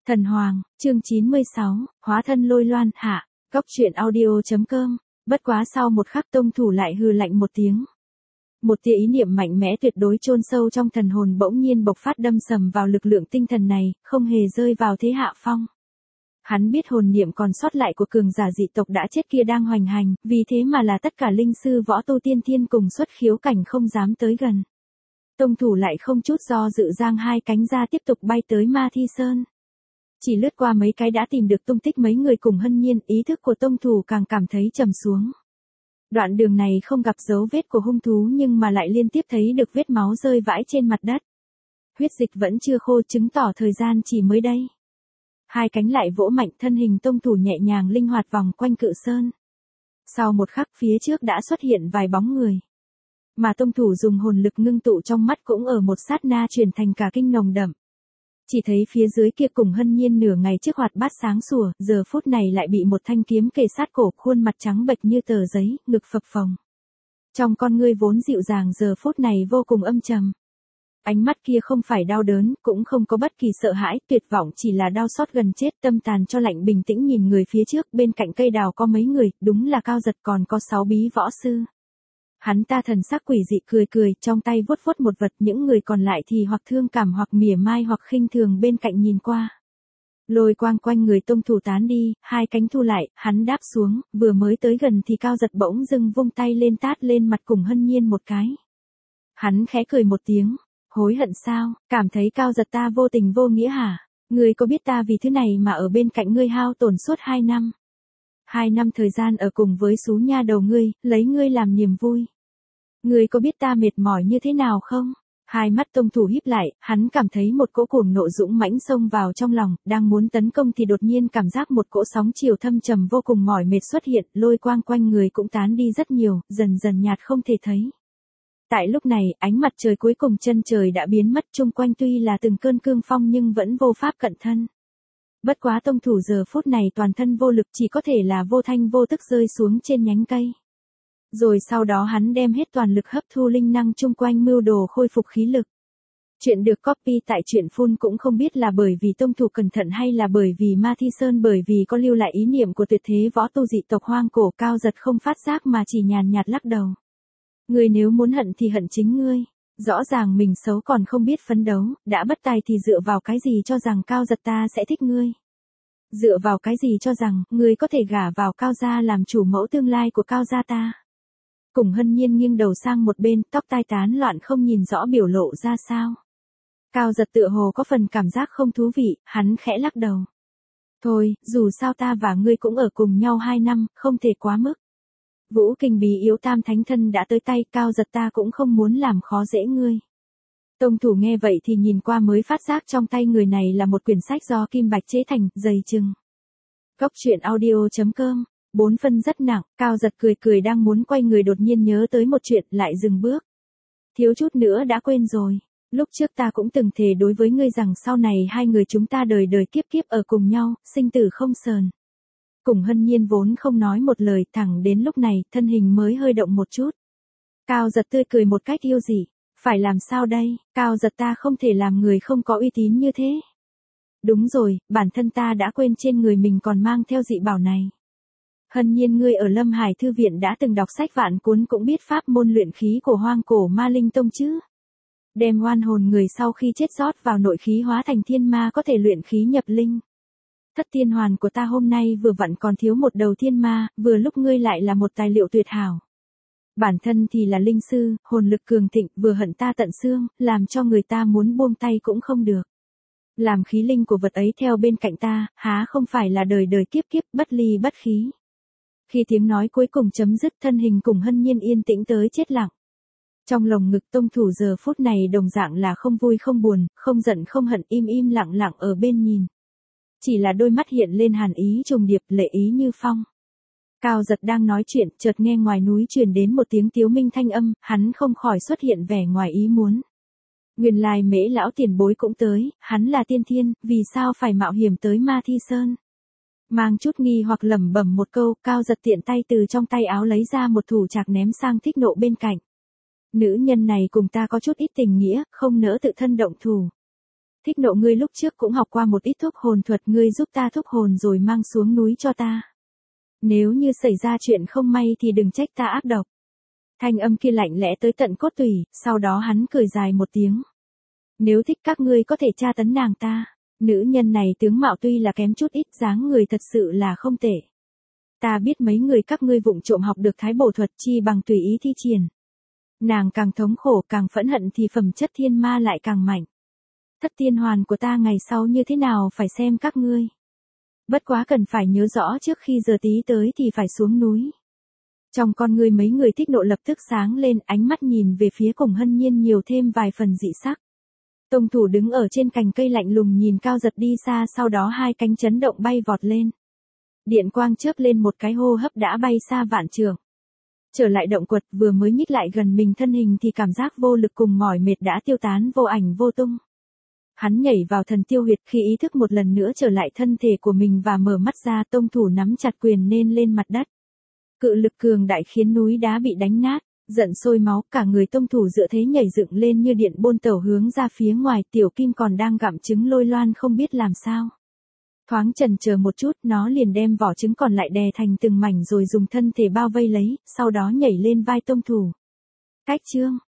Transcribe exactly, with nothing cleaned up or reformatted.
Thần Hoàng, chương chín mươi sáu, hóa thân Lôi Loan, hạ, góc truyện audio.com, bất quá sau một khắc Tông Thủ lại hừ lạnh một tiếng. Một tia ý niệm mạnh mẽ tuyệt đối chôn sâu trong thần hồn bỗng nhiên bộc phát đâm sầm vào lực lượng tinh thần này, không hề rơi vào thế hạ phong. Hắn biết hồn niệm còn sót lại của cường giả dị tộc đã chết kia đang hoành hành, vì thế mà là tất cả linh sư võ tu tiên thiên cùng xuất khiếu cảnh không dám tới gần. Tông Thủ lại không chút do dự giang hai cánh ra tiếp tục bay tới Ma Thi Sơn. Chỉ lướt qua mấy cái đã tìm được tung tích mấy người cùng Hân Nhiên, ý thức của Tông Thủ càng cảm thấy trầm xuống. Đoạn đường này không gặp dấu vết của hung thú nhưng mà lại liên tiếp thấy được vết máu rơi vãi trên mặt đất. Huyết dịch vẫn chưa khô, chứng tỏ thời gian chỉ mới đây. Hai cánh lại vỗ mạnh, thân hình Tông Thủ nhẹ nhàng linh hoạt vòng quanh cự sơn. Sau một khắc phía trước đã xuất hiện vài bóng người. Mà Tông Thủ dùng hồn lực ngưng tụ trong mắt cũng ở một sát na chuyển thành cả kinh nồng đậm. Chỉ thấy phía dưới kia cùng Hân Nhiên nửa ngày trước hoạt bát sáng sủa, giờ phút này lại bị một thanh kiếm kề sát cổ, khuôn mặt trắng bệch như tờ giấy, ngực phập phồng. Trong con ngươi vốn dịu dàng giờ phút này vô cùng âm trầm. Ánh mắt kia không phải đau đớn, cũng không có bất kỳ sợ hãi, tuyệt vọng, chỉ là đau xót gần chết, tâm tàn cho lạnh, bình tĩnh nhìn người phía trước. Bên cạnh cây đào có mấy người, đúng là Cao Giật, còn có sáu bí võ sư. Hắn ta thần sắc quỷ dị cười cười, trong tay vuốt vuốt một vật, những người còn lại thì hoặc thương cảm hoặc mỉa mai hoặc khinh thường bên cạnh nhìn qua. Lôi quang quanh người Tông Thủ tán đi, hai cánh thu lại, hắn đáp xuống, vừa mới tới gần thì Cao Giật bỗng dưng vung tay lên tát lên mặt cùng Hân Nhiên một cái. Hắn khẽ cười một tiếng, hối hận sao, cảm thấy Cao Giật ta vô tình vô nghĩa hả? Ngươi có biết ta vì thứ này mà ở bên cạnh ngươi hao tổn suốt hai năm? Hai năm thời gian ở cùng với xú nha đầu ngươi, lấy ngươi làm niềm vui. Ngươi có biết ta mệt mỏi như thế nào không? Hai mắt Tông Thủ híp lại, hắn cảm thấy một cỗ cuồng nộ dũng mãnh xông vào trong lòng, đang muốn tấn công thì đột nhiên cảm giác một cỗ sóng chiều thâm trầm vô cùng mỏi mệt xuất hiện, lôi quang quanh người cũng tán đi rất nhiều, dần dần nhạt không thể thấy. Tại lúc này, ánh mặt trời cuối cùng chân trời đã biến mất, chung quanh tuy là từng cơn cương phong nhưng vẫn vô pháp cận thân. Bất quá Tông Thủ giờ phút này toàn thân vô lực, chỉ có thể là vô thanh vô tức rơi xuống trên nhánh cây. Rồi sau đó hắn đem hết toàn lực hấp thu linh năng chung quanh mưu đồ khôi phục khí lực. Chuyện được copy tại truyện phun cũng không biết là bởi vì Tông Thủ cẩn thận hay là bởi vì Ma Thi Sơn bởi vì có lưu lại ý niệm của tuyệt thế võ tu dị tộc hoang cổ. Cao Giật không phát giác mà chỉ nhàn nhạt lắc đầu. Ngươi nếu muốn hận thì hận chính ngươi. Rõ ràng mình xấu còn không biết phấn đấu, đã bất tài thì dựa vào cái gì cho rằng Cao Giật ta sẽ thích ngươi? Dựa vào cái gì cho rằng, ngươi có thể gả vào Cao gia làm chủ mẫu tương lai của Cao gia ta? Cùng Hân Nhiên nghiêng đầu sang một bên, tóc tai tán loạn không nhìn rõ biểu lộ ra sao. Cao Giật tựa hồ có phần cảm giác không thú vị, hắn khẽ lắc đầu. Thôi, dù sao ta và ngươi cũng ở cùng nhau hai năm, không thể quá mức. Vũ Kinh Bí Yếu Tam Thánh Thân đã tới tay, Cao Giật ta cũng không muốn làm khó dễ ngươi. Tông Thủ nghe vậy thì nhìn qua mới phát giác trong tay người này là một quyển sách do kim bạch chế thành, dày chừng. Góc truyện audio.com, bốn phân rất nặng, Cao Giật cười cười đang muốn quay người đột nhiên nhớ tới một chuyện, lại dừng bước. Thiếu chút nữa đã quên rồi, lúc trước ta cũng từng thề đối với ngươi rằng sau này hai người chúng ta đời đời kiếp kiếp ở cùng nhau, sinh tử không sờn. Cùng Hân Nhiên vốn không nói một lời, thẳng đến lúc này, thân hình mới hơi động một chút. Cao Giật tươi cười một cách yêu dị, phải làm sao đây, Cao Giật ta không thể làm người không có uy tín như thế. Đúng rồi, bản thân ta đã quên trên người mình còn mang theo dị bảo này. Hân Nhiên ngươi ở Lâm Hải Thư Viện đã từng đọc sách vạn cuốn cũng biết pháp môn luyện khí của hoang cổ ma linh tông chứ. Đem oan hồn người sau khi chết rót vào nội khí hóa thành thiên ma có thể luyện khí nhập linh. Thất tiên hoàn của ta hôm nay vừa vặn còn thiếu một đầu thiên ma, vừa lúc ngươi lại là một tài liệu tuyệt hảo. Bản thân thì là linh sư, hồn lực cường thịnh, vừa hận ta tận xương, làm cho người ta muốn buông tay cũng không được. Làm khí linh của vật ấy theo bên cạnh ta, há không phải là đời đời kiếp kiếp bất ly bất khí. Khi tiếng nói cuối cùng chấm dứt, thân hình cùng Hân Nhiên yên tĩnh tới chết lặng. Trong lồng ngực Tông Thủ giờ phút này đồng dạng là không vui không buồn, không giận không hận, im im lặng lặng ở bên nhìn. Chỉ là đôi mắt hiện lên hàn ý trùng điệp, lệ ý như phong. Cao Giật đang nói chuyện, chợt nghe ngoài núi truyền đến một tiếng tiếu minh thanh âm, hắn không khỏi xuất hiện vẻ ngoài ý muốn. Nguyên lai Mễ lão tiền bối cũng tới, hắn là tiên thiên, vì sao phải mạo hiểm tới Ma Thi Sơn? Mang chút nghi hoặc lẩm bẩm một câu, Cao Giật tiện tay từ trong tay áo lấy ra một thủ trạc ném sang Thích Nộ bên cạnh. Nữ nhân này cùng ta có chút ít tình nghĩa, không nỡ tự thân động thủ. Thích Nộ, ngươi lúc trước cũng học qua một ít thúc hồn thuật, ngươi giúp ta thúc hồn rồi mang xuống núi cho ta. Nếu như xảy ra chuyện không may thì đừng trách ta ác độc. Thanh âm kia lạnh lẽ tới tận cốt tủy, sau đó hắn cười dài một tiếng. Nếu thích các ngươi có thể tra tấn nàng ta. Nữ nhân này tướng mạo tuy là kém chút ít, dáng người thật sự là không tệ. Ta biết mấy người các ngươi vụng trộm học được thái bổ thuật, chi bằng tùy ý thi triển. Nàng càng thống khổ càng phẫn hận thì phẩm chất thiên ma lại càng mạnh. Thất tiên hoàn của ta ngày sau như thế nào phải xem các ngươi. Bất quá cần phải nhớ rõ trước khi giờ tí tới thì phải xuống núi. Trong con ngươi mấy người Thích Nộ lập tức sáng lên, ánh mắt nhìn về phía Cùng Hân Nhiên nhiều thêm vài phần dị sắc. Tông thủ đứng ở trên cành cây lạnh lùng nhìn Cao Giật đi xa, sau đó hai cánh chấn động bay vọt lên. Điện quang chớp lên, một cái hô hấp đã bay xa vạn trượng. Trở lại động quật, vừa mới nhích lại gần mình thân hình thì cảm giác vô lực cùng mỏi mệt đã tiêu tán vô ảnh vô tung. Hắn nhảy vào thần tiêu huyệt, khi ý thức một lần nữa trở lại thân thể của mình và mở mắt ra, tông thủ nắm chặt quyền nên lên mặt đất. Cự lực cường đại khiến núi đá bị đánh nát, giận sôi máu, cả người tông thủ dựa thế nhảy dựng lên như điện bôn tàu hướng ra phía ngoài. Tiểu Kim còn đang gặm trứng Lôi Loan không biết làm sao. Thoáng chần chờ một chút, nó liền đem vỏ trứng còn lại đè thành từng mảnh rồi dùng thân thể bao vây lấy, sau đó nhảy lên vai tông thủ. Cách chương